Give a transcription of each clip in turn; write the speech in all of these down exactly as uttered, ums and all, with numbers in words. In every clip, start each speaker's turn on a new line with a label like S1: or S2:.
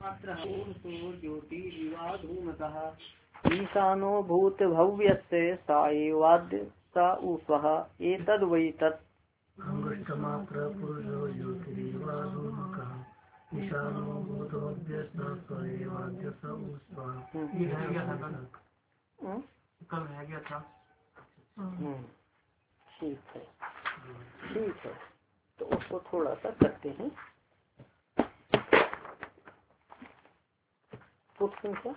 S1: ज्योतिरिवाधूमतः ईशानो भूत भव्यस्य सा एवाद्य सा ऊष्वः एतद् वै तत्
S2: अंगुष्ठमात्र पुरुषो ज्योतिरिवाधूमकः ईशानो भूत भव्यस्य सा एवाद्य सा ऊष्वः। ये है क्या था कल? कल है क्या था?
S1: ठीक है ठीक है, तो उसको थोड़ा सा करते हैं। पुट संख्या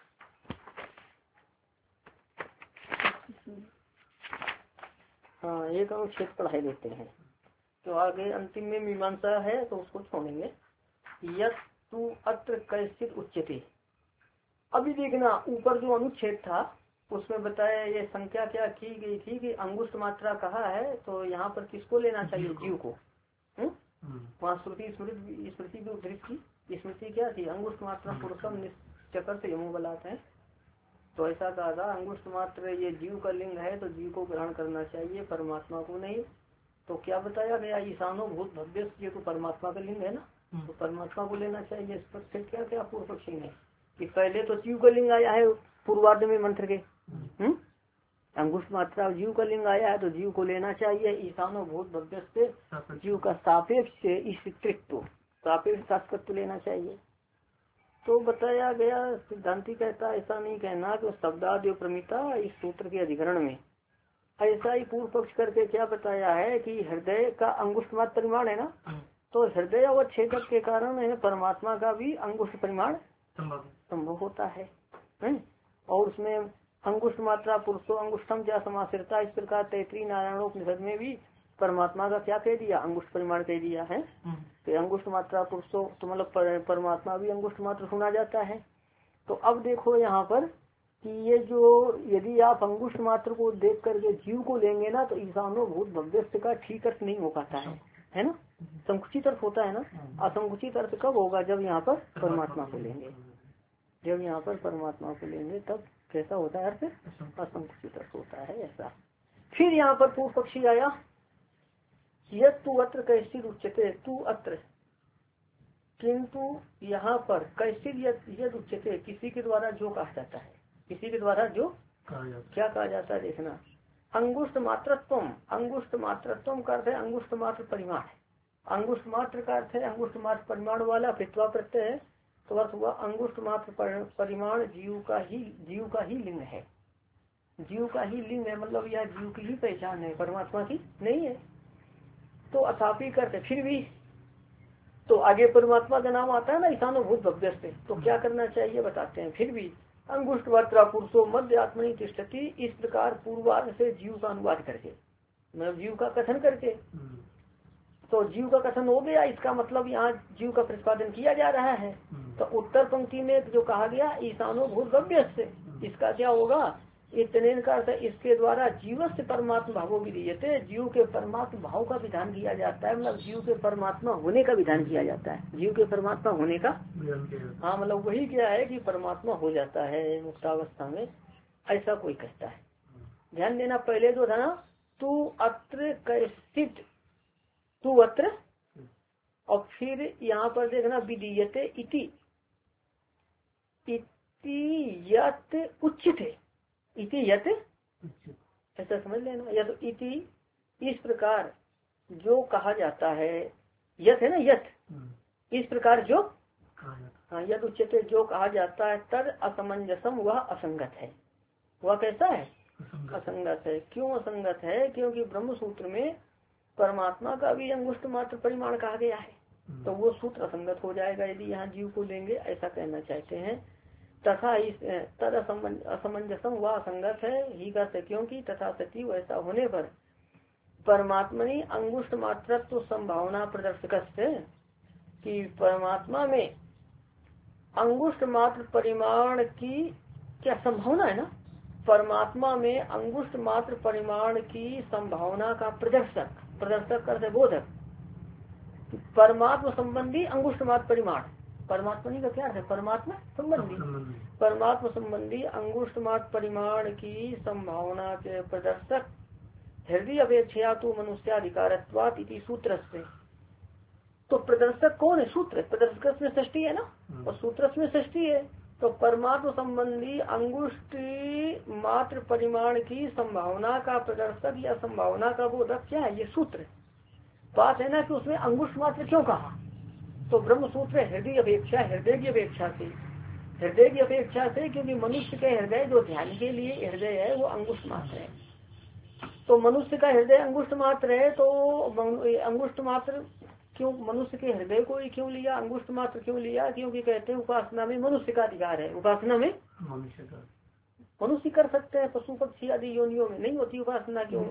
S1: हाँ एक अनुच्छेद पढ़ाई देते हैं, तो आगे अंतिम में मीमांसा है तो उसको छोड़ेंगे। यत तु अत्र कैसित उच्यते। अभी देखना ऊपर जो अनुच्छेद था उसमें बताया ये संख्या क्या की गई थी कि अंगुष्ठ मात्रा कहा है, तो यहाँ पर किसको लेना चाहिए? जीव को। वहाँ श्रुति स्मृति स्मृति भी उद्धृत की। स्मृति क्या थी? अंगुष्ठ मात्रा पुरुषम निश्चकर से यमो बलात है, तो ऐसा कहा था अंगुष्ठ मात्र ये जीव का लिंग है तो जीव को ग्रहण करना चाहिए, परमात्मा को नहीं। तो क्या बताया गया? ईशानो भूत भव्य, ये तो परमात्मा का लिंग है ना, तो परमात्मा को लेना चाहिए। इस पर फिर क्या क्या पूर्व पक्षी ने कि पहले तो जीव का लिंग आया है पूर्वार्ध में मंत्र के, हम्म अंगुष्ठ मात्रा जीव का लिंग आया है तो जीव को लेना चाहिए। ईशानो भूत भव्य से जीव का सापेक्ष ईश्वरित्व सापेक्ष शास्त्रत्व लेना चाहिए। तो बताया गया सिद्धांति कहता ऐसा नहीं कहना कि शब्दाद्य प्रमिता इस सूत्र के अधिकरण में ऐसा ही पूर्व पक्ष करके क्या बताया है कि हृदय का अंगुष्ठ मात्र परिमाण है ना, तो हृदय और छेदक के कारण परमात्मा का भी अंगुष्ठ परिमाण संभव होता है, है? और उसमें अंगुष्ठ मात्रा पुरुषो अंगुष्ठम क्या समासिरता, इस प्रकार तैतृय नारायणोपनिषद में भी परमात्मा का क्या कह दिया? अंगुष्ठ परिमाण कह दिया है। तो अंगुष्ठ मात्रा पुरुषो तो मतलब पर, परमात्मा भी अंगुष्ठ मात्र सुना जाता है। तो अब देखो यहाँ पर कि ये जो यदि आप अंगुष्ठ मात्र को देख करके जीव को लेंगे ना तो ईशानो भूत भव्यस्य का ठीक अर्थ नहीं हो पाता है, है ना? संकुचित अर्थ होता है ना। असंकुचित अर्थ कब होगा? जब यहाँ पर परमात्मा को लेंगे, जब यहाँ पर परमात्मा को लेंगे तब कैसा होता है अर्थ? असंकुचित अर्थ होता है ऐसा। फिर यहाँ पर पूर्व पक्षी आया यत तु अत्र कैसी उच्चते तु अत्र, किंतु यहाँ पर कैसी यद उच्चते किसी के द्वारा जो कहा जाता है, किसी के द्वारा जो क्या कहा जाता है देखना। अंगुष्ठ मात्रत्व, अंगुष्ठ मात्रत्व का अर्थ है अंगुष्ठ मात्र परिमाण। अंगुष्ठ मात्र का अर्थ है अंगुष्ठ मात्र परिमाण वाला फित्वा प्रत्यय है, तो अर्थ हुआ अंगुष्ठ मात्र परिमाण जीव का ही जीव का ही लिंग है, जीव का ही लिंग है, मतलब यह जीव की ही पहचान है, परमात्मा की नहीं है। तो अथापि करते फिर भी तो आगे परमात्मा का नाम आता है ना ईशानो भूत भव्य से, तो क्या करना चाहिए बताते हैं। फिर भी अंगुष्ठ मात्रा पुरुषो मध्य आत्मनि तिष्ठति, इस प्रकार पूर्वार्ध से जीव का अनुवाद करके मतलब जीव का कथन करके, तो जीव का कथन हो गया, इसका मतलब यहाँ जीव का प्रतिपादन किया जा रहा है। तो उत्तर पंक्ति में जो कहा गया ईशानो भूत भव्य से, इसका क्या होगा? इतने का अर्थ इसके द्वारा जीव से परमात्मा भावों भी दिए थे, जीव के परमात्मा भाव का विधान किया जाता है, मतलब जीव के परमात्मा होने का विधान किया जाता है, जीव के परमात्मा होने का। हाँ मतलब वही क्या है कि परमात्मा हो जाता है मुक्तावस्था में, ऐसा कोई कहता है। ध्यान देना पहले जो था ना तू अत्र कैसित, तू अत्र, और फिर यहाँ पर देखना विदीयते इति इति यत उच्यते, इति यत ऐसा समझ लेना। यत इति इस प्रकार जो कहा जाता है, यत है ना यत, इस प्रकार जो हाँ यद उच्यते जो कहा जाता है तद असमंजसम, वह असंगत है। वह कैसा है? असंगत है। क्यों असंगत है? क्योंकि ब्रह्म सूत्र में परमात्मा का भी अंगुष्ठ मात्र परिमाण कहा गया है, तो वो सूत्र असंगत हो जाएगा यदि यहाँ जीव को लेंगे, ऐसा कहना चाहते हैं। तथा इस तद असमंजसम वह असंगत है ही करते, क्योंकि तथा सती ऐसा होने पर परमात्मनि अंगुष्ठ मात्रत्व संभावना प्रदर्शक कि परमात्मा में अंगुष्ठ मात्र परिमाण की क्या संभावना है ना, परमात्मा में अंगुष्ठ मात्र परिमाण की संभावना का प्रदर्शक, प्रदर्शक करते बोधक, परमात्मा संबंधी अंगुष्ठ मात्र परिमाण, परमात्मा का क्या है? परमात्मा संबंधी, परमात्मा संबंधी अंगुष्ठ मात्र परिमाण की संभावना के प्रदर्शक हृदय अपेक्षा तो मनुष्याधिकारत्वात् इति सूत्र से, तो प्रदर्शक कौन है? सूत्र। प्रदर्शक में षष्ठी है ना, और सूत्र में षष्ठी है। तो परमात्म संबंधी अंगुष्ठी मात्र परिमाण की संभावना का प्रदर्शक या संभावना का बोधक क्या है? ये सूत्र। बात है ना कि उसमें अंगुष्ठ मात्र क्यों कहा? तो ब्रह्म सूत्र हृदय अपेक्षा, हृदय की अपेक्षा से, हृदय की अपेक्षा से, क्योंकि मनुष्य के हृदय जो ध्यान के लिए हृदय है वो अंगुष्ठ मात्र है। तो मनुष्य का हृदय अंगुष्ठ मात्र है, तो अंगुष्ठ मात्र क्यों मनुष्य के हृदय को ही क्यों लिया, अंगुष्ठ मात्र क्यों लिया? क्योंकि कहते हैं उपासना में मनुष्य का अधिकार है। उपासना में
S2: मनुष्य का
S1: मनुष्य कर सकते हैं, पशु पक्षी आदि योनियों में नहीं होती उपासना। क्यों?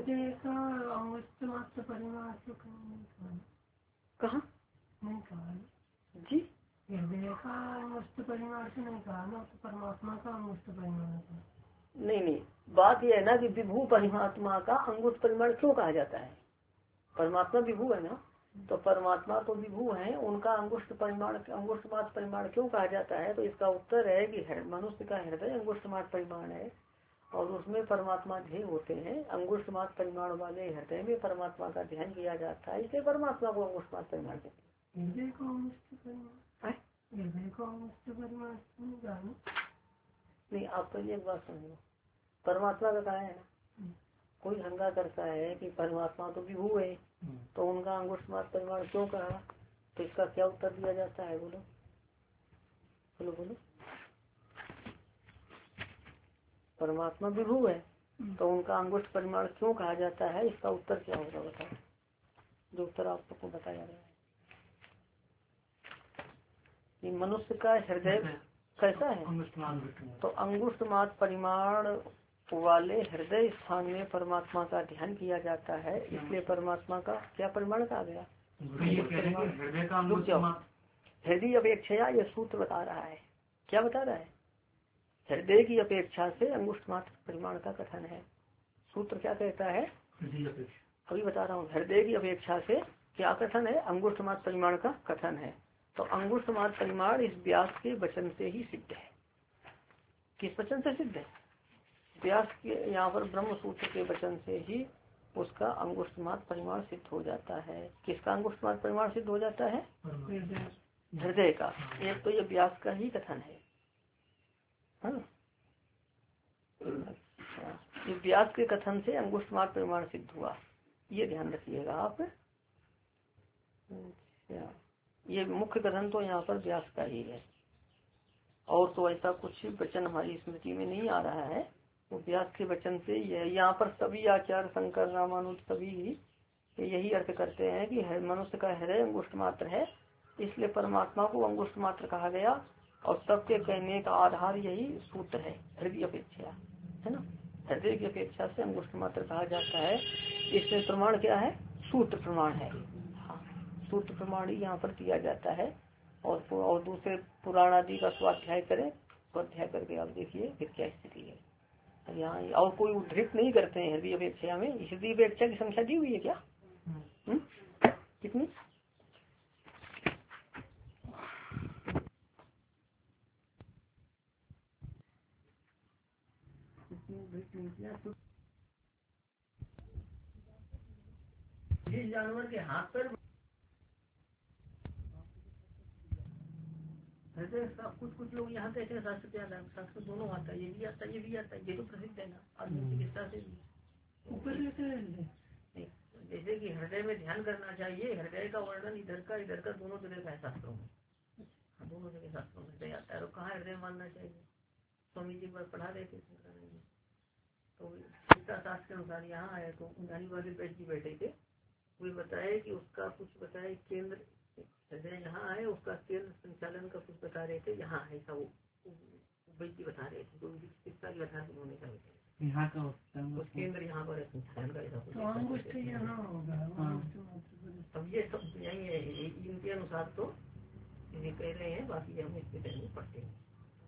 S1: कहाँ जी?
S2: हृदय का अंगुष्ठ परिमाण से नहीं कहा ना, तो परमात्मा का अंगुष्ठ परिमाण।
S1: नहीं नहीं, बात यह है ना कि विभू परमात्मा का अंगुष्ठ परिमाण क्यों कहा जाता है? परमात्मा विभू है ना, तो परमात्मा तो विभू है, उनका अंगुष्ठ परिमाण अंगुष्ठ मात्र परिमाण क्यों कहा जाता है? तो इसका उत्तर है कि मनुष्य का हृदय अंगुष्ठ मात्र परिमाण है और उसमें परमात्मा ध्येय होते हैं। अंगुष्ठ मात्र परिमाण वाले हृदय में परमात्मा का ध्यान किया जाता है, इसलिए परमात्मा को अंगुष्ठ मात्र परिमाण कहते हैं।
S2: हृदय को अंगुष्ठ परिमाण, हृदय को अंगुष्ठ परिमाण
S1: नहीं। आप पहले एक बात समझो, परमात्मा का कहा है ना, कोई शंका करता है कि परमात्मा तो विभू है, तो उनका अंगुष्ठ मात्र परिमाण क्यों कहा? तो इसका क्या उत्तर दिया जाता है? बोलो बोलो बोलो। परमात्मा विभू है तो उनका अंगुष्ठ परिमाण क्यों कहा जाता है? इसका उत्तर क्या होगा बताओ, जो उत्तर आप सबको बताया गया है। कि मनुष्य का हृदय कैसा है? तो अंगुष्ठ मात्र परिमाण वाले हृदय स्थान में परमात्मा का ध्यान किया जाता है, इसलिए परमात्मा का क्या परिमाण कहा गया? हृदय अपेक्षा ये सूत्र बता रहा है। क्या बता रहा है? हृदय की अपेक्षा से अंगुष्ठ मात्र परिमाण का कथन है। सूत्र क्या कहता है? अभी बता रहा हूँ। हृदय की अपेक्षा से क्या कथन है? अंगुष्ठ मात्र परिमाण का कथन है। तो अंगुष्ठ मात्र परिमाण इस व्यास के वचन से ही सिद्ध है। किस वचन से सिद्ध है? व्यास के यहाँ पर ब्रह्म सूत्र के वचन से ही उसका अंगुष्ठ मात्र परिमाण सिद्ध हो जाता है। किसका अंगुष्ठ मात्र परिमाण सिद्ध हो जाता है? हृदय का। एक तो ये व्यास का ही कथन है, हाँ? ये व्यास के कथन से अंगुष्ठ मात्र परिमाण सिद्ध हुआ, ये ध्यान रखिएगा आप। अच्छा, ये मुख्य कथन तो यहाँ पर व्यास का ही है, और तो ऐसा कुछ वचन हमारी स्मृति में नहीं आ रहा है। तो व्यास के वचन से यहाँ पर सभी आचार्य शंकर रामानुज सभी ही यही अर्थ करते हैं कि मनुष्य का हृदय अंगुष्ठ मात्र है, इसलिए परमात्मा को अंगुष्ठ मात्र कहा गया। और सबके कहने का आधार यही सूत्र है, हृदय अपेक्षा, है ना। हृदय की अपेक्षा से अंगुष्ठ मात्र कहा जाता है। इसमें प्रमाण क्या है? सूत्र प्रमाण है। हाँ, सूत्र प्रमाण ही यहाँ पर दिया जाता है। और और दूसरे पुराण आदि का स्वाध्याय करें, स्वाध्याय करके आप देखिए फिर क्या स्थिति है। यहाँ और कोई उद्धृत नहीं करते हैं हृदय अपेक्षा में। हृदय अपेक्षा की संख्या दी हुई है क्या? हुँ? कितनी? जिस जानवर के हाथ पर कुछ कुछ लोग यहाँ कहते हैं शास्त्र क्या था, शास्त्र दोनों आता है, ये भी आता है ये भी आता है, ये तो प्रसिद्ध है ना आधुनिक चिकित्सा से भी। जैसे कि हृदय में ध्यान करना चाहिए, हृदय का वर्णन इधर का इधर का दोनों जगह का है शास्त्रों में, दोनों जगह शास्त्रों में हृदय आता है। और कहाँ हृदय मानना चाहिए? स्वामी जी पर पढ़ा रहे थे तो चिकित्सा शास्त्र के अनुसार यहाँ आया तो उन्नानी वाले बैठ जी बैठे थे, वे बताए कि उसका कुछ बताए केंद्र हृदय यहाँ है, उसका केंद्र संचालन का कुछ बता रहे थे यहाँ है, ऐसा वो वैद्य बता रहे थे। जो चिकित्सा के आधार पर उन्होंने कहा यहाँ का उस केंद्र यहाँ पर संचालन का ऐसा कुछ। अब ये सब यही है, इनके अनुसार तो ये कह रहे हैं, बाकी हम इसके बारे में पढ़ते हैं।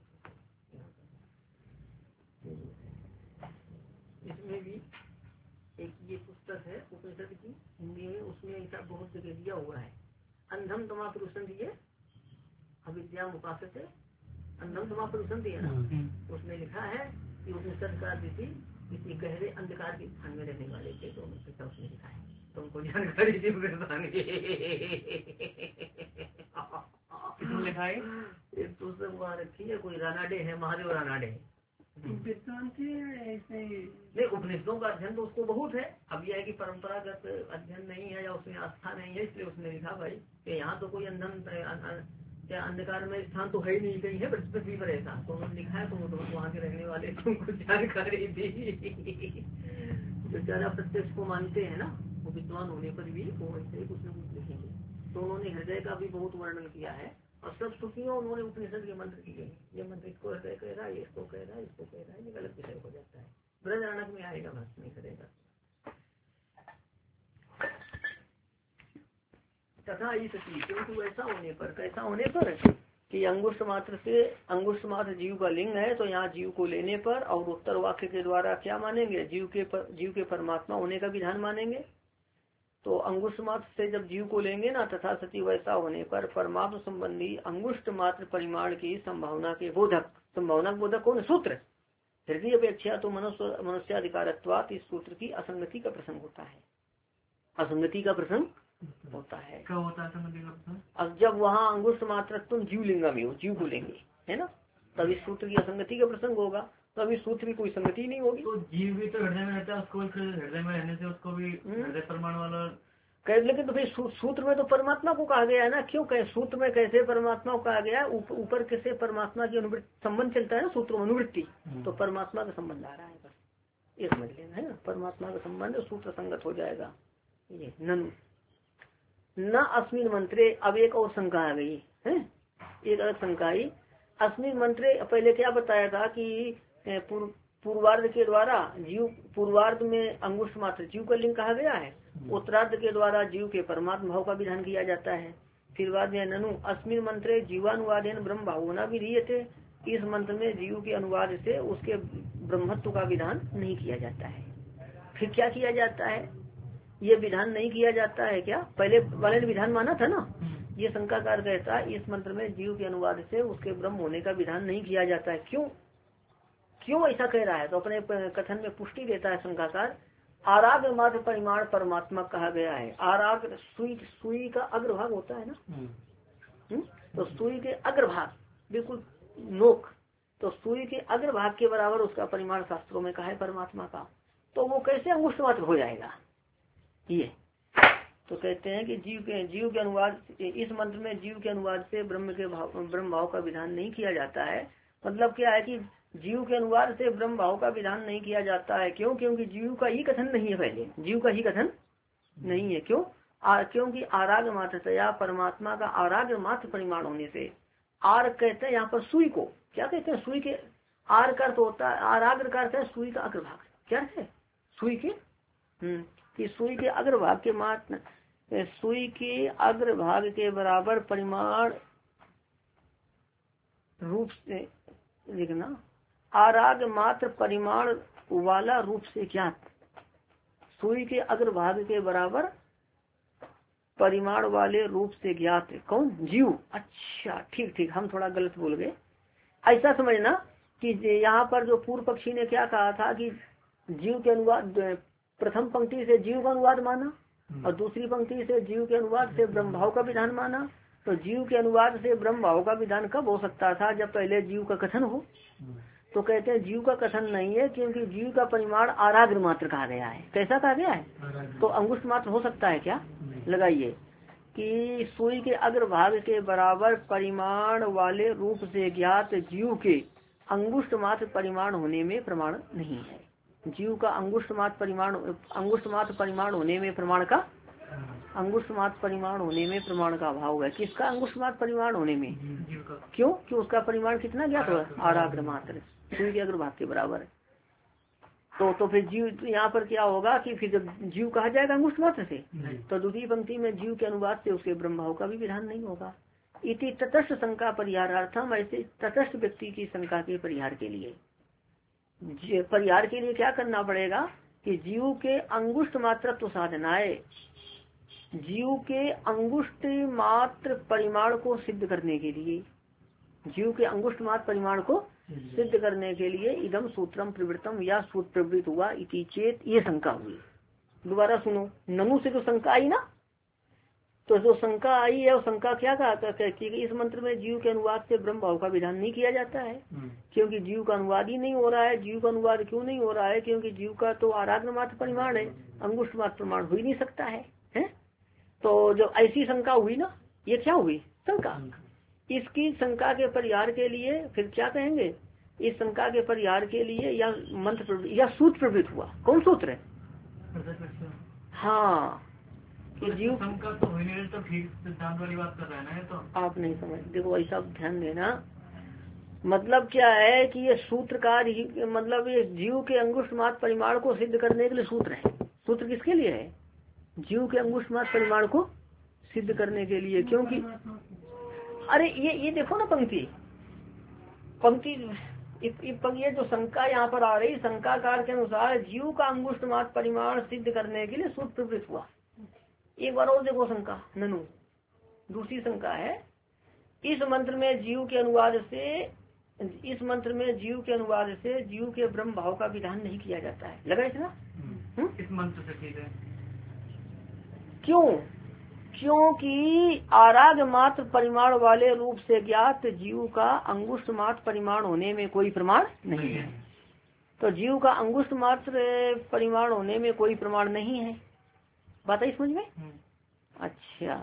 S1: इसमें भी एक ये पुस्तक है उपनिषद की हिंदी में, उसमें ऐसा बहुत जगह दिया हुआ है। अंधम तमा पुरुषन दिए अविद्या उपासक है, अंधम तमा पुरुषन दिए ना, उसमें लिखा है कि उपनिषद का ऋषि किसी गहरे अंधकार के स्थान में रहने वाले थे, तो उसने लिखा है।
S2: तुमको जानकारी थी किसने लिखा है?
S1: एक दूसरे वहाँ रखी है, कोई रानाडे है, महादेव रानाडे। नहीं, उपनिषदों का अध्ययन तो उसको बहुत है। अब यह है कि परंपरागत अध्ययन नहीं है या उसमें आस्था नहीं है, इसलिए उसने लिखा भाई कि यहाँ तो कोई अंधन क्या अंधकार में स्थान तो है ही नहीं, कहीं है पृथ्वी पर ऐसा। तो उन्होंने लिखा है, तो वहाँ के रहने वाले तुमको जानकारी दी। बेचारा प्रत्यक्ष को मानते हैं ना, वो विद्वान होने पर भी वो ऐसे कुछ न कुछ लिखेंगे। तो उन्होंने हृदय का भी बहुत वर्णन किया है, और सब श्रुतियों उन्होंने उपनिषद के मंत्र किए। ये मंत्र इसको हृदय कह रहा है, ये इसको कह रहा है, इसको कह रहा है, ये गलत विषय हो जाता है। बृहदारण्यक में आएगा, भक्त नहीं करेगा। तथा इस क्योंकि वैसा होने पर, कैसा होने पर कि अंगुष्ठ मात्र से, अंगुष्ठ मात्र जीव का लिंग है, तो यहाँ जीव को लेने पर और उत्तर वाक्य के द्वारा क्या मानेंगे, जीव के पर, जीव के परमात्मा होने का विधान मानेंगे। तो अंगुष्ठ मात्र से जब जीव को लेंगे ना, तथा सती वैसा होने पर परमात्मा संबंधी अंगुष्ठ मात्र परिमाण की संभावना के बोधक, संभावना बोधक कौन? सूत्र। हृदय अपेक्षा तो मनुष्य मनुष्याधिकारत्वात् इस सूत्र की असंगति का प्रसंग होता है, असंगति का प्रसंग होता है।
S2: क्या होता है असंगति का प्रसंग?
S1: अब जब वहाँ अंगुष्ठ मात्र तुम जीव लिंगा में हो, जीव को लेंगे है ना, तब इस सूत्र की असंगति का प्रसंग होगा, तब इस सूत्र की कोई संगति नहीं होगी।
S2: तो जीव भी तो हृदय में रहता है, उसको हृदय में रहने से उसको भी हृदय प्रमाण वाला
S1: कह, लेकिन तो फिर सूत्र में तो परमात्मा को कहा गया है ना। क्यों कहे सूत्र में कैसे परमात्मा को कहा गया? ऊपर कैसे परमात्मा की अनुवृत्ति संबंध चलता है ना, सूत्र में अनुवृत्ति, तो परमात्मा का संबंध आ रहा है, बस ये समझ लेना है ना। परमात्मा का संबंध सूत्र संगत हो जाएगा। ये ननु न अस्मिन मंत्रे, अब एक और शंका आ गई है, एक अलग शंका आई। अस्मिन मंत्रे पहले क्या बताया था कि पूर्व पूर्वार्ध के द्वारा जीव, पूर्वार्ध में अंगुष्ठ मात्र जीव का लिंग कहा गया है, उत्तरार्ध के द्वारा जीव के परमात्मा भाव का विधान किया जाता है। फिर बाद में ननु अस्मिन मंत्रे जीवानुवादेन ब्रह्म भावना विधीयते, इस मंत्र में जीव के अनुवाद से उसके ब्रह्मत्व का विधान नहीं किया जाता है। फिर क्या किया जाता है? ये विधान नहीं किया जाता है क्या? पहले वाले ने विधान माना था ना, ये शंकाकार कहता है इस मंत्र में जीव के अनुवाद से उसके ब्रह्म होने का विधान नहीं किया जाता है। क्यों क्यों ऐसा कह रहा है? तो अपने कथन में पुष्टि देता है शंकाकार। आराग मात्र परिमाण परमात्मा कहा गया है। आराग सुई, सुई का अग्रभाग होता है ना, हुँ? तो सुई के अग्रभाग बिल्कुल नोक, तो सुई के अग्रभाग के बराबर उसका परिमाण शास्त्रों में कहा है परमात्मा का। तो वो कैसे अंगुष्ठ मात्र हो जाएगा? ये तो कहते हैं कि जीव के जीव के अनुवाद, इस मंत्र में जीव के अनुवाद से ब्रह्म के भाव, ब्रह्म भाव का विधान नहीं किया जाता है। मतलब क्या है कि जीव के अनुवाद से ब्रह्म भाव का विधान नहीं किया जाता है। क्यों? क्योंकि जीव का ही कथन नहीं है, पहले जीव का ही कथन नहीं है। क्यों? आ, क्योंकि आराग मात्रतया, परमात्मा का आराग मात्र परिमाण होने से, आर कहते हैं यहाँ पर सुई को, क्या कहते हैं? सुई के आर का अर्थ होता है, आराग का अर्थ है सुई का अग्रभाग। क्या है? सुई के हम्म कि सुई के अग्रभाग के मात्र, सुई के अग्रभाग के बराबर परिमाण रूप से लिखना, आराग मात्र परिमाण वाला रूप से ज्ञात, सुई के अग्रभाग के बराबर परिमाण वाले रूप से ज्ञात कौन? जीव। अच्छा ठीक ठीक, हम थोड़ा गलत बोल गए। ऐसा समझना कि यहाँ पर जो पूर्व पक्षी ने क्या कहा था कि जीव के अनुवाद, प्रथम पंक्ति से जीव का अनुवाद माना और दूसरी पंक्ति से जीव के अनुवाद से ब्रह्म भाव का विधान माना। तो जीव के अनुवाद से ब्रह्म भाव का विधान कब हो सकता था? जब पहले जीव का कथन हो। तो कहते हैं जीव का कथन नहीं है, क्योंकि जीव का परिमाण आराग्र मात्र कहा गया है। कैसा कहा गया है? तो अंगुष्ठ मात्र हो सकता है क्या? लगाइए कि सुई के अग्रभाग के बराबर परिमाण वाले रूप से ज्ञात जीव के अंगुष्ठ मात्र परिमाण होने में प्रमाण नहीं है। जीव का अंगुष्ठ मात्र परिमाण, अंगुष्ठ मात्र परिमाण होने में प्रमाण का, अंगुष्ठ मात्र परिमाण होने में प्रमाण का अभाव है। किसका अंगुष्ठ मात्र परिमाण होने में? क्यों? कि उसका परिमाण कितना ज्ञात हुआ? आराग्र मात्र, सुई के अग्रभाग के बराबर। तो तो फिर जीव यहाँ पर क्या होगा कि फिर जब जीव कहा जाएगा अंगुष्ठ मात्र से, तो दूसरी पंक्ति में जीव के अनुवाद से उसके ब्रह्म भाव का भी विधान नहीं होगा। इति तटस्थ शंका परिहारार्थम, ऐसे तटस्थ व्यक्ति की शंका के परिहार के लिए, परिहार के लिए क्या करना पड़ेगा कि जीव के अंगुष्ठ मात्रत्व साधनाएं, जीव के अंगुष्ठ मात्र परिमाण को सिद्ध करने के लिए, जीव के अंगुष्ठ मात्र परिमाण को सिद्ध करने के लिए इदम सूत्रम प्रवृत्तम, या सूत्र प्रवृत्त हुआ इति चेत, ये शंका हुई। दोबारा सुनो, ननु से तो शंका आई ना, तो जो शंका आई है वो शंका क्या कहा कि इस मंत्र में जीव के अनुवाद से ब्रह्म भाव का विधान नहीं किया जाता है, क्योंकि जीव का अनुवाद ही नहीं हो रहा है। जीव का अनुवाद क्यों नहीं हो रहा है? क्योंकि जीव का तो आराग्र मात्र परिमाण है, अंगुष्ठ मात्र प्रमाण हो ही नहीं सकता है, है? तो जब ऐसी शंका हुई ना, ये क्या हुई शंका, इसकी शंका के परिहार के लिए फिर क्या कहेंगे, इस शंका के परिहार के लिए या मंत्र या सूत्र प्रवृत्त हुआ। कौन सूत्र है? हाँ, कि जीव
S2: शंका तो हुई नहीं, तो ठीक सिद्धांत वाली बात कर रहे हैं ना, ये तो
S1: आप नहीं समझ। देखो ऐसा ध्यान देना, मतलब क्या है कि ये सूत्रकार ही, मतलब ये जीव के अंगुष्ठ मात्र परिमाण को सिद्ध करने के लिए सूत्र है। सूत्र किसके लिए है? जीव के अंगुष्ठ मात्र परिमाण को सिद्ध करने के लिए। क्योंकि अरे ये ये देखो ना पंक्ति पंक्ति ये जो शंका यहाँ पर आ रही, शंकाकार के अनुसार जीव का अंगुष्ठ मात्र परिमाण सिद्ध करने के लिए सूत्र प्रवृत्त हुआ। एक बार और देखो शंका, ननु दूसरी शंका है, इस मंत्र में जीव के अनुवाद से इस मंत्र में जीव के अनुवाद से जीव के ब्रह्म भाव का विधान नहीं किया जाता है। लगा इतना?
S2: इस मंत्र से ठीक है।
S1: क्यों? क्योंकि आराग मात्र परिमाण वाले रूप से ज्ञात जीव का अंगुष्ठ मात्र परिमाण होने में कोई प्रमाण नहीं है। तो जीव का अंगुष्ठ मात्र परिमाण होने में कोई प्रमाण नहीं है। बात है समझ में? अच्छा,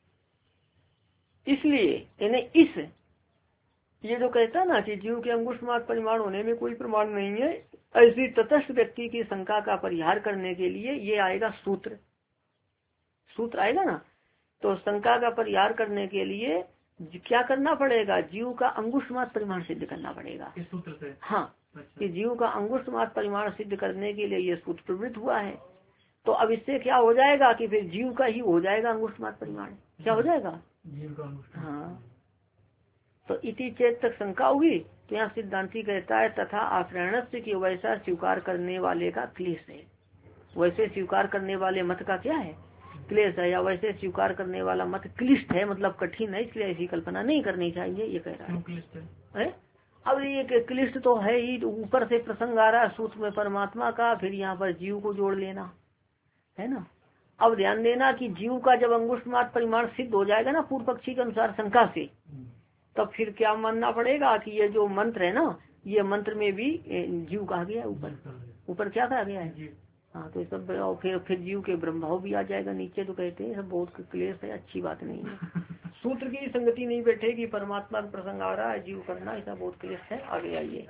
S1: इसलिए यानी इस ये जो कहता है ना कि जीव के अंगुष्ठ मात्र परिमाण होने में कोई प्रमाण नहीं है, ऐसी तटस्थ व्यक्ति की शंका का परिहार करने के लिए ये आएगा सूत्र। सूत्र आएगा ना, तो शंका का परिहार करने के लिए क्या करना पड़ेगा? जीव का अंगुष्ठ मात्र परिमाण सिद्ध करना पड़ेगा
S2: इस सूत्र से।
S1: हाँ, कि जीव का अंगुष्ठ मात्र परिमाण सिद्ध करने के लिए ये सूत्र प्रवृत्त हुआ है। तो अब इससे क्या हो जाएगा कि फिर जीव का ही हो जाएगा अंगुष्ठ मात्र परिमाण। क्या हो जाएगा?
S2: जीव का अंगुष्ठ।
S1: हाँ, तो इति चेत तक शंका हुई। तो यहाँ सिद्धांति कहता है तथा आश्रयण से कि वैसा स्वीकार करने वाले का क्लेश है। वैसे स्वीकार करने वाले मत का क्या है? क्लेश है, या वैसे स्वीकार करने वाला मत क्लिष्ट है, मतलब कठिन है, इसलिए ऐसी कल्पना नहीं करनी चाहिए, ये कह रहा है।
S2: क्लिष्ट
S1: है? अब ये क्लिष्ट तो है ही, ऊपर से प्रसंग आ रहा है सूत्र में परमात्मा का, फिर यहाँ पर जीव को जोड़ लेना है ना। अब ध्यान देना कि जीव का जब अंगुष्ठ मात्र परिमाण सिद्ध हो जाएगा ना पूर्व पक्षी के अनुसार शंका से, तब फिर क्या मानना पड़ेगा कि ये जो मंत्र है ना, ये मंत्र में भी जीव कहा गया है। ऊपर ऊपर क्या कहा गया है? हाँ, तो सब फिर फिर जीव के ब्रह्म भाव भी आ जाएगा नीचे। तो कहते हैं सब बहुत क्लेश है, अच्छी बात नहीं है। सूत्र की संगति नहीं बैठेगी, परमात्मा का प्रसंग आ रहा है, जीव करना ऐसा बहुत क्लेश है। आगे आइए,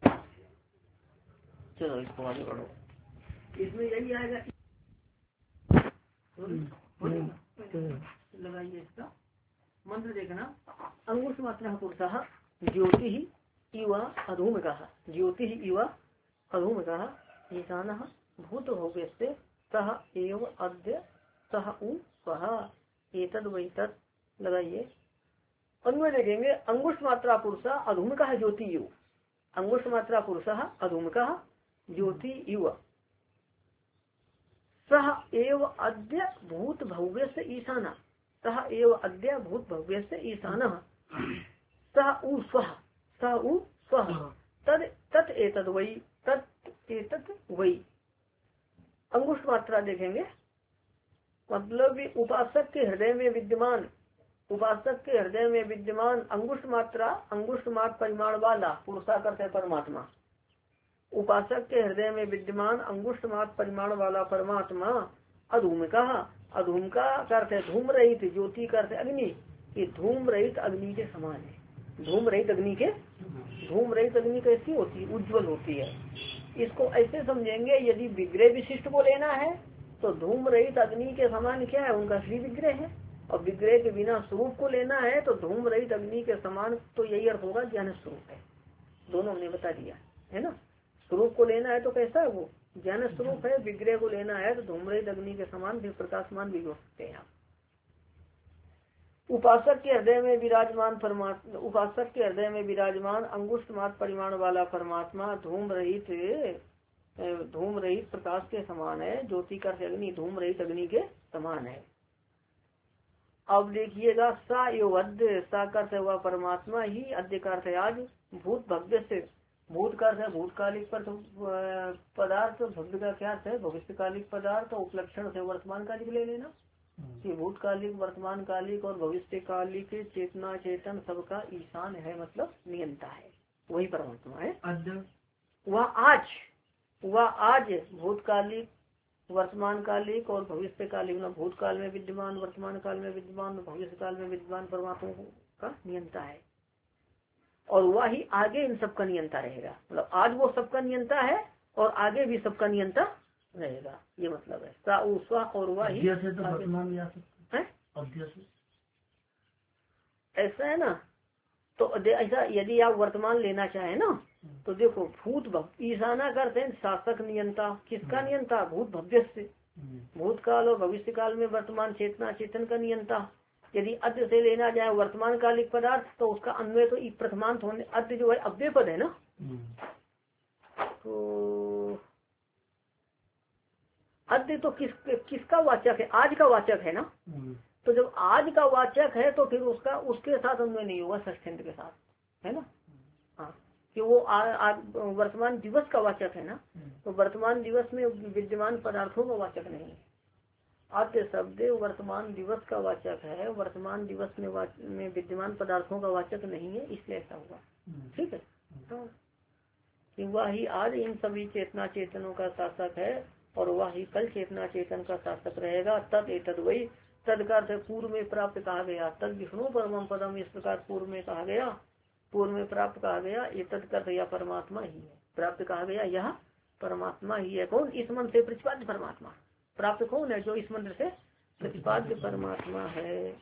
S1: चलो इसको आगे बढ़ो। इसमें यही आएगा, लगाइए इसका मंत्र देखना। अंगुष्ठ मात्र पुरुषः ज्योति इव अधूमकः ज्योति इव अधूमकः ईशानः भूत भव्यस्य सह एव अद्य सह उ स्वः एतद् वै तत्। लगाइए, अन्वय देखेंगे। अंगुष्ठ मात्रा पुरुषः अधूमकः ज्योति इव। अंगुष्ठ मात्रा पुरुषः अधूमकः ज्योति इव सह एव अद्य भूत भव्यस्य ईशानः सह एव अद्य भूत भव्यस्य ईशानः सह उ स्वः सह उ स्वः तद तत् एतद् वै तत् एतत् वै। अंगुष्ठ मात्रा देखेंगे, मतलब उपासक के हृदय में विद्यमान उपासक के हृदय में विद्यमान अंगुष्ठ मात्रा अंगुष्ठ मात्र परिमाण वाला पुरुषा करते परमात्मा। उपासक के हृदय में विद्यमान अंगुष्ठ मात्र परिमाण वाला परमात्मा अधूमका अधूमका करते धूम रहित ज्योति करते अग्नि की धूम रहित अग्नि के समान है। धूम रहित अग्नि के धूम रहित अग्नि कैसी होती है? उज्ज्वल होती है। इसको ऐसे समझेंगे, यदि विग्रह विशिष्ट को लेना है तो धूम रहित अग्नि के समान क्या है? उनका श्री विग्रह है। और विग्रह के बिना स्वरूप को लेना है तो धूम रहित अग्नि के समान, तो यही अर्थ होगा ज्ञान स्वरूप है। दोनों हमने बता दिया है ना। स्वरूप को लेना है तो कैसा है? वो ज्ञान स्वरूप है। विग्रह को लेना है तो धूम रहित अग्नि के समान भी प्रकाशमान भी हो सकते हैं। उपासक के हृदय में विराजमान परमात्मा उपासक के हृदय में विराजमान अंगुष्ठ मात्र परिमाण वाला परमात्मा धूम रहित धूम रहित प्रकाश के समान है। ज्योति का अग्नि धूम रहित अग्नि के समान है। अब देखिएगा, सा यो अद्य सा करते हुआ परमात्मा ही अद्य करते आज भूत भव्य से भूतकाल है भूतकालिक पर पदार्थ, भव्य का क्या अर्थ है भविष्यकालिक पदार्थ, उपलक्षण से वर्तमान कालिक ले लेना कि भूतकालिक वर्तमान कालिक और भविष्य कालिक चेतना चेतन सबका ईशान है, मतलब नियंता है, वही परमात्मा है। वह आज वह आज भूतकालिक वर्तमान कालिक और भविष्य कालिक, मतलब भूतकाल में विद्यमान, वर्तमान काल में विद्यमान, भविष्य काल में विद्यमान परमात्मा का नियंता है और वह ही आगे इन सबका नियंता रहेगा। मतलब आज वो सबका नियंता है और आगे भी सबका नियंता रहेगा, ये मतलब है सा उसवा और वह ही है। ऐसा है ना, तो ऐसा यदि आप वर्तमान लेना चाहें ना तो देखो भूत भव ईशाना करते हैं शासक नियंता, किसका नियंता भूत भव्य से, भूतकाल और भविष्य काल में वर्तमान चेतना चेतन का नियंता। यदि अद्य से लेना जाए वर्तमान कालिक पदार्थ तो उसका अन्वय तो प्रथमांत होने, अद्य जो है अव्यय पद है ना, तो अद्य तो किस किसका वाचक है, आज का वाचक है ना, तो जब आज का वाचक है तो फिर उसका उसके साथ अन्वय नहीं होगा षष्ठ्यंत के साथ, है ना। हाँ, कि वो वर्तमान दिवस का वाचक है ना, तो वर्तमान दिवस में विद्यमान पदार्थों का वाचक नहीं है। आद्य शब्द वर्तमान दिवस का वाचक है, वर्तमान दिवस में में विद्यमान पदार्थों का वाचक नहीं है, इसलिए ऐसा हुआ। ठीक है, तो वह ही आज इन सभी चेतना चेतनों का शासक है और वह ही कल चेतना चेतन का शासक रहेगा। तद एतद वही, तद का अर्थ पूर्व में प्राप्त कहा गया, तद विष्णु परमम पदम, इस प्रकार पूर्व में कहा गया, पूर्व में प्राप्त कहा गया, एतद का अर्थ यह परमात्मा ही है, प्राप्त कहा गया यह परमात्मा ही है। कौन, इस मंत्र से प्रतिपाद्य परमात्मा, प्राप्त कौन है, जो इस मंत्र से प्रतिपाद्य परमात्मा है।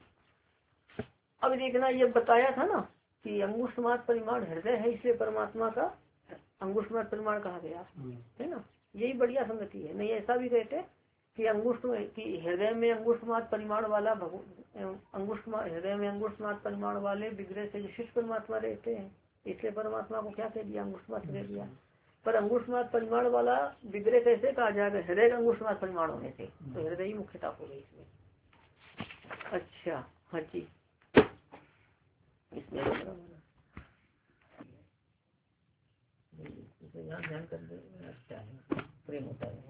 S1: अब देखना ये बताया था ना कि अंगुष्ठ मात्र परिमाण हृदय है, इसलिए परमात्मा का अंगुष्ठ मात्र परिमाण कहा गया है ना, यही बढ़िया संगति है। नहीं ऐसा भी कहते कि अंगुष्ठ में कि हृदय में अंगुष्ठ मात्र परिमाण वाला अंगुष्ठ हृदय में अंगुष्ठ मात्र परिमाण वाले विग्रह से विशिष्ट परमात्मा रहते हैं, इसलिए परमात्मा को क्या कह दिया, अंगुष्ठ मात्र कह दिया। पर अंगुष्ठ मात्र परिमाण वाला विग्रह कैसे कहा जाएगा, हृदय का अंगुष्ठ मात्र परिमाण होने से, तो हृदय ही मुख्यता हो गई इसमें। अच्छा हाँ जी, इसमें यहाँ ध्यान कर दे, अच्छा है प्रेम होता है।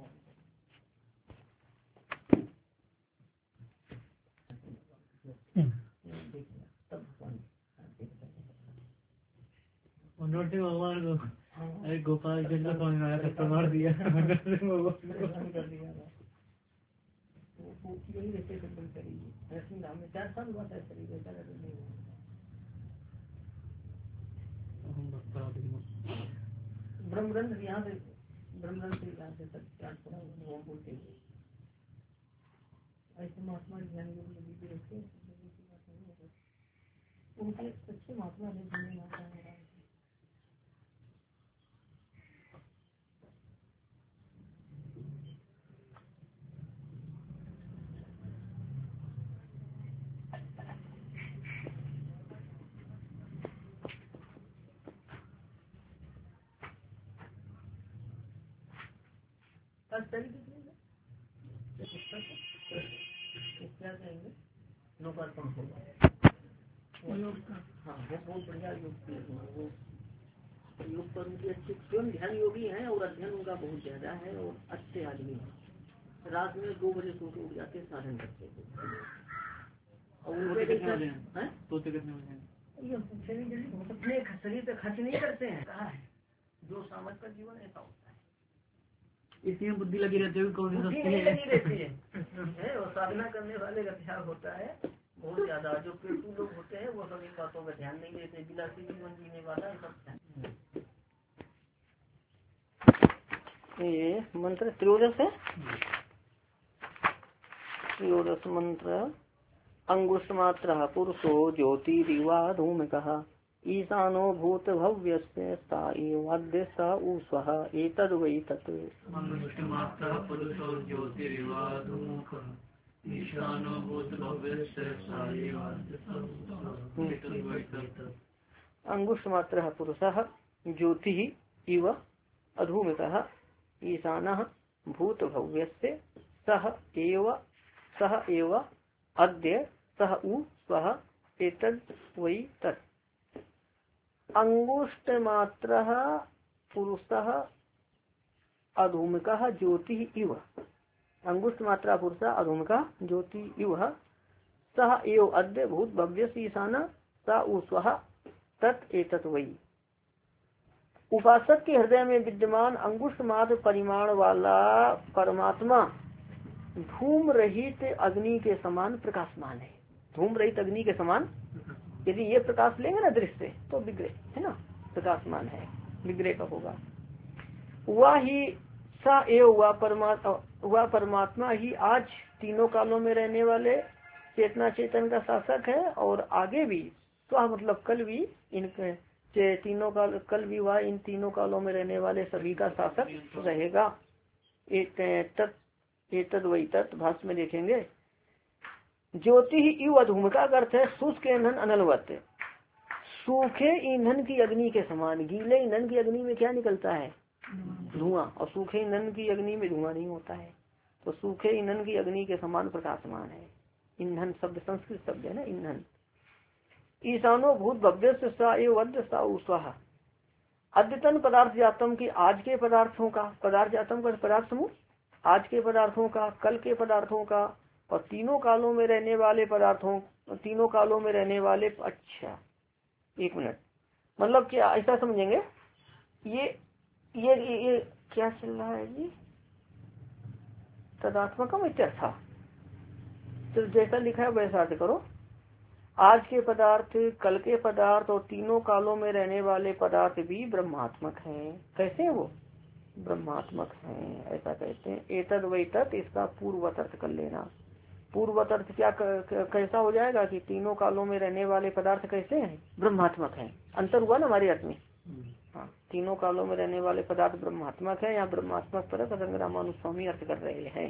S2: भगवान को अरे गोपाल जी को समझ में आया था, प्रमाण दिया
S1: कर दिया यही रहते करेगी नाम में चार साल बात है शरीर ब्रह्म ग्रंथ यहाँ से ब्रह्म ग्रंथ से यहाँ से सब वो बोलते हैं ऐसे महात्मा ज्ञान योग रखते उनके अच्छे महात्मा है। क्या कहेंगे लोकार्पण होगा, हाँ वो बहुत बढ़िया योग वो योग पर उनकी अच्छी स्वयं ध्यान योगी हैं और अध्ययन उनका बहुत ज्यादा है और अच्छे आदमी हैं। रात में दो बजे सो के उठ जाते साधन करते थे और अपने शरीर पे खर्च नहीं करते हैं, कहा है जो सामर्थ का जीवन ऐसा होता है,
S2: इसमें बुद्धि लगी रहती है, कौन सी
S1: नहीं लगी रहती है और साधना करने वाले का ख्याल होता है बहुत ज्यादा। जो पेटू लोग होते हैं वो सब इन बातों का ध्यान नहीं देते, विलासी जीवन जीने वाला सब। ये मंत्र त्रयोदश है, त्रयोदश मंत्र अंगुष्ठ मात्र पुरुषो ज्योतिरिवा धूमिकः ईशानो भूत भव्य वाद्य स ऊष्वः एतद् वै तत्। अंगुष्ठ मात्र पुरुषः ज्योतिः इव अधूमिकः ईशानः भूत भव्यस्य सः एव सः एव अद्य सः उ स्वः एतद् वै तत्। अंगुष्ठ मात्र पुरुष अधूमक ज्योति इव। अंगुष्ठ मात्रा पुरुष अधूमक ज्योति इव सह एव अद्य भूत भव्य ईशान स उस्व तत् एतत् वही। उपासक के हृदय में विद्यमान अंगुष्ठ मात्र परिमाण वाला परमात्मा धूम रहित अग्नि के समान प्रकाशमान है। धूम रहित अग्नि के समान यदि ये प्रकाश लेंगे ना दृष्टि तो विग्रह है ना, प्रकाशमान है, विग्रह का होगा। वह ही सा एव वह परमात्मा वह परमात्मा ही आज तीनों कालों में रहने वाले चेतना चेतन का शासक है और आगे भी स्व मतलब कल भी इनके तीनों काल कल भी वह इन तीनों कालों में रहने वाले सभी का शासक रहेगा। एतद वही तत् भाष्य में देखेंगे। ज्योति ही इव अधूमका का अर्थ है शुष्क ईंधन अनलवत। सूखे ईंधन की अग्नि के समान। गीले ईंधन की अग्नि में क्या निकलता है? धुआं। और सूखे ईंधन की अग्नि में धुआं नहीं होता है। तो सूखे ईंधन की अग्नि के समान प्रकाशमान है। ईंधन शब्द संस्कृत शब्द है ना, ईंधन। ईशानो भूत भव्य स्वाहा। अद्यतन पदार्थ जातम की आज के पदार्थों का, पदार्थ जातम का पदार्थ समूह, आज के पदार्थों का, कल के पदार्थों का और तीनों कालों में रहने वाले पदार्थों, तीनों कालों में रहने वाले। अच्छा एक मिनट, मतलब क्या ऐसा समझेंगे? ये ये ये, ये क्या चल रहा है जी? तदात्मकम इत्यर्था, तो जैसा लिखा है वैसा अर्थ करो। आज के पदार्थ, कल के पदार्थ और तीनों कालों में रहने वाले पदार्थ भी ब्रह्मात्मक हैं। कैसे हैं वो? ब्रह्मात्मक हैं, ऐसा कहते हैं। एतद वही तत्, इसका पूर्वत अर्थ कर लेना। पूर्वत अर्थ क्या कैसा हो जाएगा कि तीनों कालों में रहने वाले पदार्थ कैसे हैं? ब्रह्मात्मक हैं। अंतर हुआ ना हमारे अर्थ में। हाँ, तीनों कालों में रहने वाले पदार्थ ब्रह्मात्मक है। यहाँ ब्रह्मात्मक पर रामानुस्वामी अर्थ कर रहे हैं।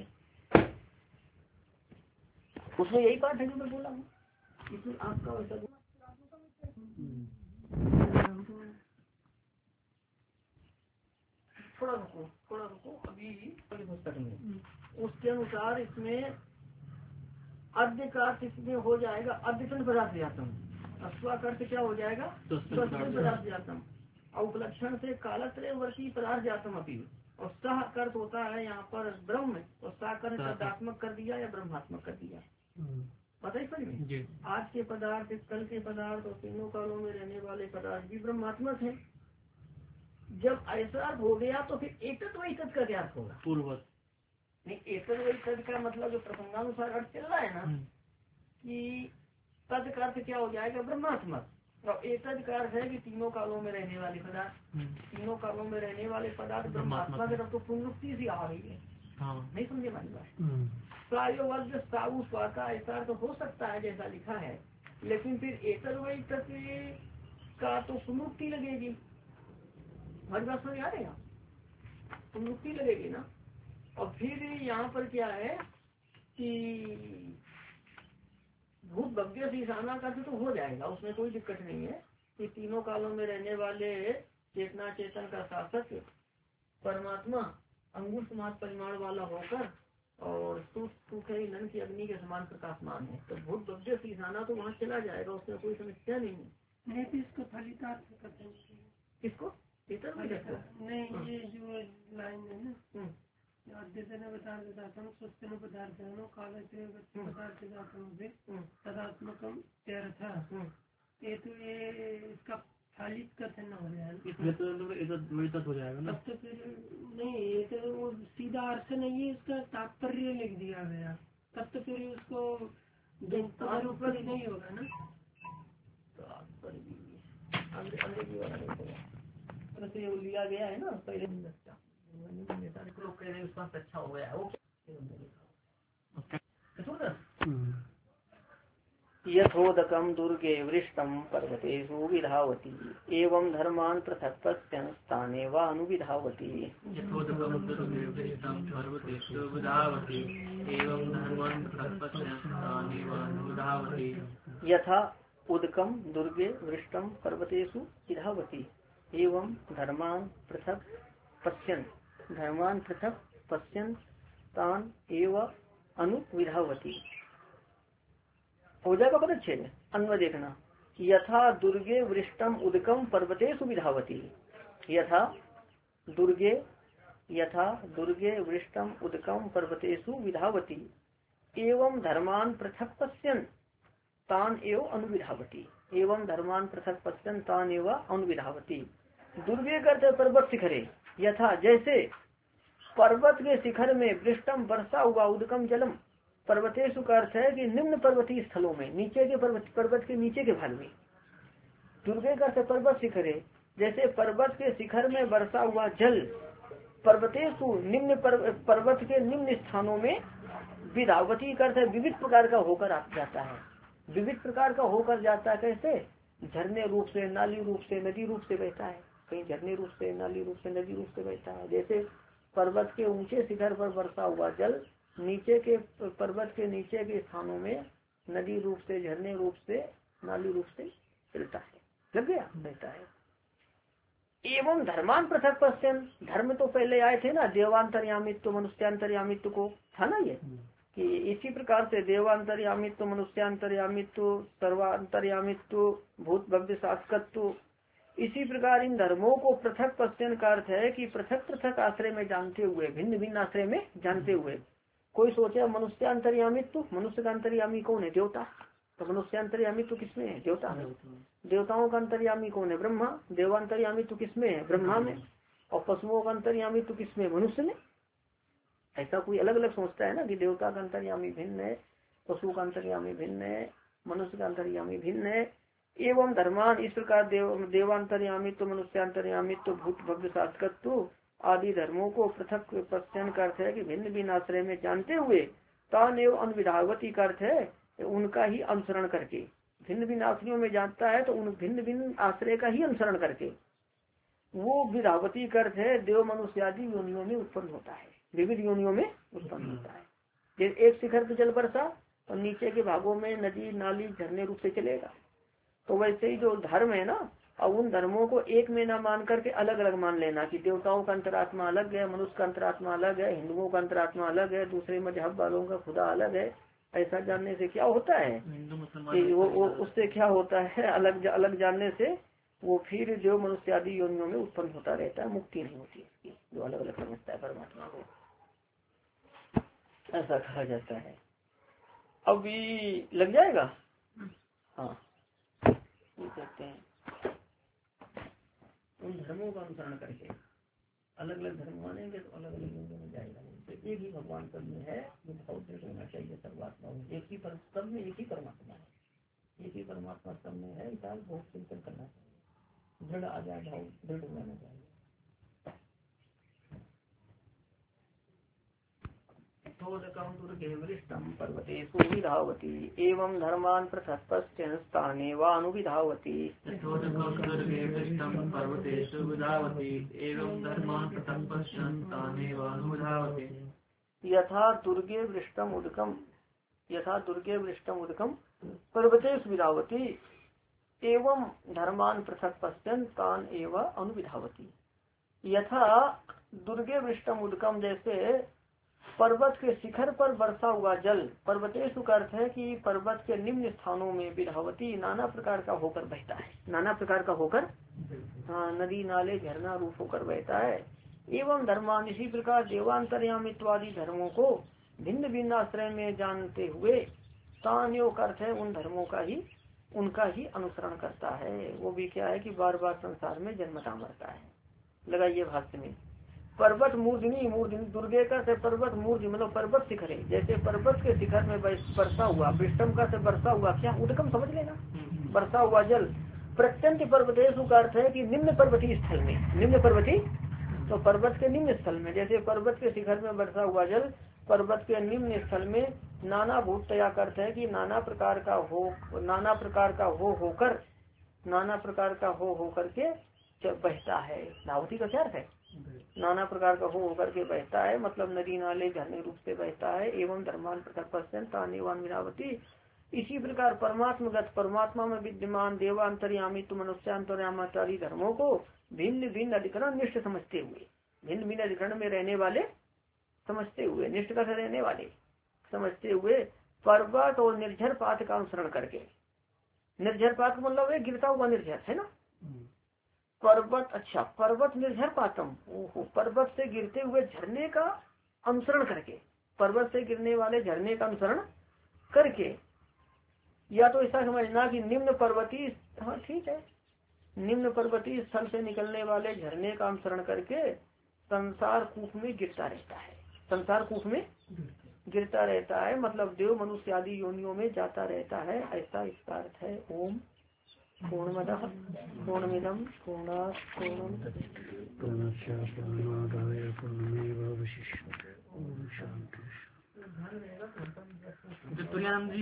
S1: उसमें यही पाठ है जो मैं बोला हूँ। इसमें आपका वैसा थोड़ा रुको थोड़ा रुको अभी पुस्तक में उसके अनुसार इसमें अद्य का अर्थ इसमें हो जाएगा अद्यतन पदार्थ जातम। अश्वा का अर्थ क्या हो जाएगा? पदार्थ जातम। और उपलक्षण से कालत्रय वर्षी पदार्थ जातम अपनी। और सह का अर्थ होता है यहाँ पर ब्रह्म, और सा का अर्थ शब्दात्मक कर दिया या ब्रह्मात्मक कर दिया। पता ही समझ में? आज के पदार्थ, कल के पदार्थ और तीनों कालों में रहने वाले पदार्थ भी ब्रह्मात्मक हैं। जब ऐसा हो गया तो फिर एकत्व एकत्व का क्या होगा? पूर्वत नहीं, एकत्व एकत्व का मतलब जो प्रसंगानुसार अर्थ चल रहा है ना कि तद का अर्थ क्या हो जाएगा? ब्रह्मात्मक। और एकत्व का अर्थ है कि तीनों कालों में रहने वाले पदार्थ, तीनों कालों में रहने वाले पदार्थ ब्रह्मात्मक। तो पुनरुक्ति सी आ रही है। नहीं समझे हमारी बात? सायोवर्ग साऊ स्वा का ऐसा तो हो सकता है जैसा लिखा है, लेकिन फिर एकल वही का तो पुनरुक्ति लगेगी। हमारी बात समझ आ रहेगा? पुनरुक्ति लगेगी ना। और फिर यहाँ पर क्या है कि भूत भव्य ईशाना का तो हो जाएगा, उसमें कोई दिक्कत नहीं है कि तीनों कालों में रहने वाले चेतना चेतन का शासक परमात्मा अंगुष्ठ मात्र परिमाण वाला होकर और सूखे ईंधन की अग्नि के समान प्रकाशमान है। तो भूत भव्य ईशाना तो वहाँ चला जाएगा, उसमें कोई समस्या नहीं है।
S2: इसको फलितार्थ कहते हैं।
S1: किसको?
S2: नहीं, ये जो लाइन है ना, अद्यतन पदार्थ जातम स्वस्तन पदार्थ पदार्थ जातम से तदात्मकम त्यर्था। ये तो ये इसका फालित कथन हो जाएगा, हो जाएगा ना। तब तो फिर नहीं, ये तो वो सीधा अर्थ नहीं है, इसका तात्पर्य लिख दिया गया। तब तो फिर उसको ऊपर नहीं होगा ना।
S1: तो लिया गया है ना पहले लोग कह रहे उसका अच्छा हो गया। यथोदकम दुर्गे वृष्टम पर्वतेषु विधावती एवं धर्मान पृथक पश्यन् स्थाने वा अनुविधावती। यथा उदकम दुर्गे वृष्टम पर्वतेषु विधावती एवं धर्मान पृथक पश्यन् धर्मान पृथक पश्यन् तान एवं अनुविधावती। हो जाएगा पदच्छेद अन्वय देखना। यथा दुर्गे वृष्टम उदकम पर्वतेषु विधावती, यथा दुर्गे यथा दुर्गे वृष्टम उदकम पर्वतेषु विधावती एवं धर्मान पृथक पश्यन् तान एव अनुविधावती, एवं धर्मान पृथक पश्यन् तान एव अनुविधावती। दुर्गे करते पर्वत शिखरे, यथा जैसे पर्वत के शिखर में वृष्टम वर्षा हुआ उदकम जलम, पर्वतेषु का अर्थ है कि निम्न पर्वतीय स्थलों में, नीचे के पर्वत पर्वत के नीचे के भाग में। दुर्गे का अर्थ पर्वत शिखरे, जैसे पर्वत के शिखर में वर्षा हुआ जल पर्वतेषु निम्न पर्वत के निम्न स्थानों में विधावती का अर्थ है विविध प्रकार का होकर आ जाता है, विविध प्रकार का होकर जाता है। कैसे? झरने रूप से, नाली रूप से, नदी रूप से बहता है, कहीं झरने रूप से, नाली रूप से, नदी रूप से बहता है। जैसे पर्वत के ऊंचे शिखर पर वर्षा हुआ जल नीचे के पर्वत के नीचे के स्थानों में नदी रूप से, झरने रूप से, नाली रूप से चलता है, लग गया, बहता है। एवं धर्मान पृथक पश्चिम, धर्म तो पहले आए थे ना, देवांतर्यामित्व मनुष्यांतर्यामित्व को था ना ये, कि इसी प्रकार से देवांतर्यामित्व मनुष्यांतर्यामित्व सर्वांतर्यामित्व भूत भव्य शासकत्व, इसी प्रकार इन धर्मों को पृथक पश्चिम का अर्थ है कि पृथक पृथक आश्रय में जानते हुए, भिन्न भिन्न आश्रय में जानते हुए। कोई सोचे मनुष्यांतर्यामित्व, मनुष्य का अंतर्यामी कौन है? देवता। तो मनुष्यांतर्यामित्व किसमें है? देवता में। देवताओं का अंतर्यामी कौन है? ब्रह्मा। देवांतर्यामित्व किसमें है? ब्रह्मा में। और पशुओं का अंतर्यामित्व किसमें? मनुष्य में। ऐसा कोई अलग अलग सोचता है ना कि देवता का अंतर्यामी भिन्न है, पशु का अंतर्यामी भिन्न है, मनुष्य का अंतर्यामी भिन्न है। एवं धर्मान, इस प्रकार देव देवांतर्यामित्व मनुष्यांतर्यामित्व भूत भव्य शासकत्व आदि धर्मों को पृथक पश्चिम का अर्थ है कि भिन्न भिन्न आश्रय में जानते हुए, तान एवं अनुविधावती का अर्थ है उनका ही अनुसरण करके, भिन्न भिन्न आश्रयों में जानता है तो उन भिन्न भिन्न आश्रय का ही अनुसरण करके, वो विधावती का अर्थ है देव मनुष्य आदि योनियों में उत्पन्न होता है, विविध योनियों में उत्पन्न होता है। जैसे एक शिखर पर जल बरसा और नीचे के भागों में नदी नाली झरने रूप से चलेगा, तो वैसे ही जो धर्म है ना, और उन धर्मों को एक में ना मान करके अलग अलग मान लेना कि देवताओं का अंतरात्मा अलग है, मनुष्य का अंतरात्मा अलग है, हिंदुओं का अंतरात्मा अलग है, दूसरे मजहब वालों का खुदा अलग है। ऐसा जानने से क्या होता है कि वो, वो उससे क्या होता है, अलग अलग जानने से वो फिर जो मनुष्य आदि योनियों में उत्पन्न होता रहता है, मुक्ति नहीं होती इसकी, जो अलग अलग समझता है परमात्मा को, ऐसा कहा जाता है। अभी लग जाएगा। हाँ, कहते हैं उन धर्मों का अनुसरण करके अलग अलग धर्म मानेंगे तो अलग अलग योनियों में जाएगा। तो एक ही भगवान सब में है, भाव दृढ़ होना चाहिए सर्वात्मा में, एक ही पर सब में एक ही परमात्मा है, एक ही परमात्मा सब में है, इस बहुत चिंतन करना चाहिए, दृढ़ आ जाए, भाव दृढ़ हो जाना चाहिए। पर्वतेषु विधावती एवं धर्मान पृथक पश्चिम स्थाने वानुविधावती, यथा दुर्गे वृष्टम उदकम यथा दुर्गे वृष्टम उदकम पर्वतेषु विधावती एवं धर्मान पृथक पश्चिम तान एव अनुविधावती। यथा दुर्गे वृष्टम उदकम, जैसे पर्वत के शिखर पर वर्षा हुआ जल, पर्वतेषु का अर्थ है कि पर्वत के निम्न स्थानों में विधावती नाना प्रकार का होकर बहता है, नाना प्रकार का होकर, हाँ, नदी नाले झरना रूप होकर बहता है। एवं धर्मान, इसी प्रकार देवांतर्यामित्वादि धर्मों को भिन्न भिन्न आश्रय में जानते हुए, तान्यो का अर्थ है उन धर्मों का ही उनका ही अनुसरण करता है। वो भी क्या है कि बार बार संसार में जन्मता मरता है। लगाइए भाष्य में, पर्वत मूर्धनी, मूर्धनी दुर्गे का से पर्वत मूर्धि मतलब पर्वत शिखर है, जैसे पर्वत के शिखर में वर्षा हुआ, वृष्टम का से वर्षा हुआ, क्या उदकम समझ लेना, वर्षा हुआ जल। प्रत्यंत पर्वतेषु का अर्थ है कि निम्न पर्वतीय स्थल में, निम्न पर्वतीय, तो पर्वत के निम्न स्थल में, जैसे पर्वत के शिखर में वर्षा हुआ जल पर्वत के निम्न स्थल में नाना भूतया का अर्थ है कि नाना प्रकार का हो, नाना प्रकार का हो होकर, नाना प्रकार का हो होकर के बहता है। धावती का क्या अर्थ है? नाना प्रकार का हो होकर के बहता है, मतलब नदी नाले झरने रूप से बहता है। एवं धर्मान पृथक पश्चिम तानेवान विधावती, इसी प्रकार परमात्मगत परमात्मा में विद्यमान देवांतर्यामित्व मनुष्यांतर्यामित्वादि धर्मों को भिन्न भिन्न अधिकरण निष्ठ समझते हुए, भिन्न भिन्न अधिकरण में रहने वाले समझते हुए, निष्ठ का रहने वाले समझते हुए, पर्वत और निर्झर पात का अनुसरण करके, निर्झर पात्र मतलब है गिरता हुआ निर्झर है ना। पर्वत, अच्छा पर्वत निर्झर पातम, ओहो पर्वत से गिरते हुए झरने का अनुसरण करके, पर्वत से गिरने वाले झरने का अनुसरण करके, या तो ऐसा समझना कि निम्न पर्वतीय, हाँ ठीक है, निम्न पर्वतीय स्थल से निकलने वाले झरने का अनुसरण करके संसार कूप में गिरता रहता है, संसार कूप में गिरता रहता है, मतलब देव मनुष्य आदि योनियों में जाता रहता है, ऐसा इसका अर्थ है। ओम पूर्णमदः पूर्णमिदं पूर्णात् पूर्णमुदच्यते पूर्णस्य पूर्णमादाय पूर्णमेवावशिष्यते। ओम शांति।